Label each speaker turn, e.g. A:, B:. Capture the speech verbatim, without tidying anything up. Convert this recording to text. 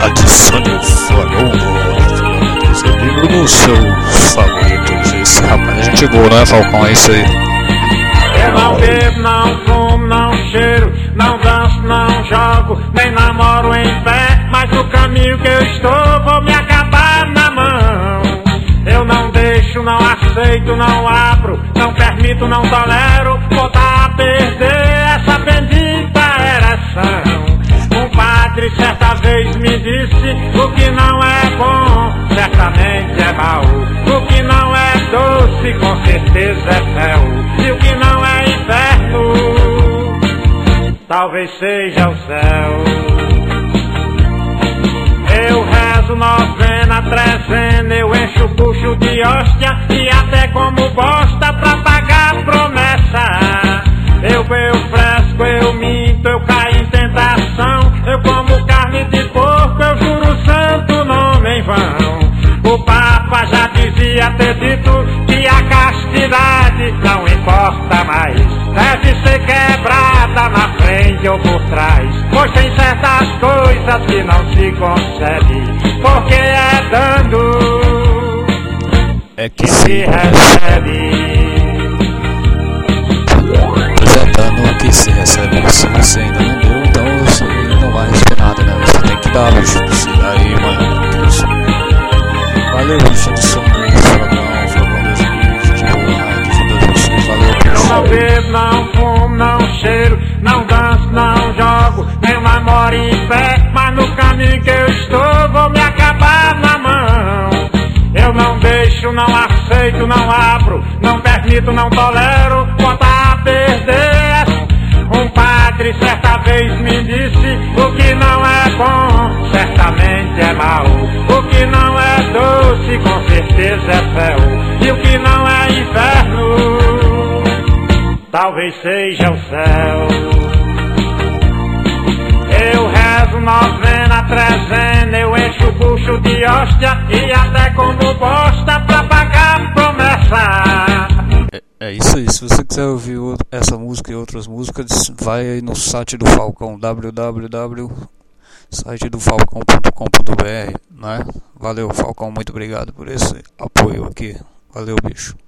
A: adicione o Flamengo no seu favorito. Esse rapaz é gente boa, não é, Falcão? É isso aí.
B: Eu não bebo, não fumo, não cheiro, não danço, não jogo, nem namoro em pé, mas no caminho que eu estou vou me acabar na mão. Eu não deixo, não aceito, não abro, não permito, não tolero botar a perder essa bendita ereção. Um padre certa vez me disse: o que não é bom certamente é mau, o que não é doce com certeza é fel, e o que não é inferno talvez seja o céu. Eu rezo novena, trezena, eu encho o bucho de hóstia e até como bosta pra pagar promessa. Eu bebo fresco, eu minto, eu caio em tentação, eu como carne de porco, eu juro santo nome em vão. O Papa já dizia ter dito que a castidade não importa mais, deve ser quebrada na frente ou por trás, pois tem certas coisas que não se consegue, porque é dando
A: É que
B: que
A: se
B: se recebe.
A: Pois é dando que se recebe. Se você ainda não deu, então você não vai receber nada, né? Você tem que dar, bicho. Se daí, mano. Valeu, bicho. Adiciona aí, Flagão, Flagão dois mil, gente boa, de dois mil e seis. Valeu,
B: Eu
A: bicho.
B: não bebo, não fumo, não cheiro, não danço, não jogo, nem namoro em pé, mas no caminho que eu estou vou me acabar na mão. Eu não deixo, não aceito, não abro, não permito, não tolero botar a perder. Um padre certa vez me disse: o que não é bom certamente é mau, o que não é doce com certeza é fel, e o que não é inferno talvez seja o céu. Eu rezo novena, trezena, eu encho o bucho de hóstia e até como bosta pra pagar promessa.
A: É, é isso aí. Se você quiser ouvir outro, essa música e outras músicas, vai aí no site do Falcão, w w w ponto site do falcão ponto com ponto b r, né? Valeu, Falcão, muito obrigado por esse apoio aqui. Valeu, bicho.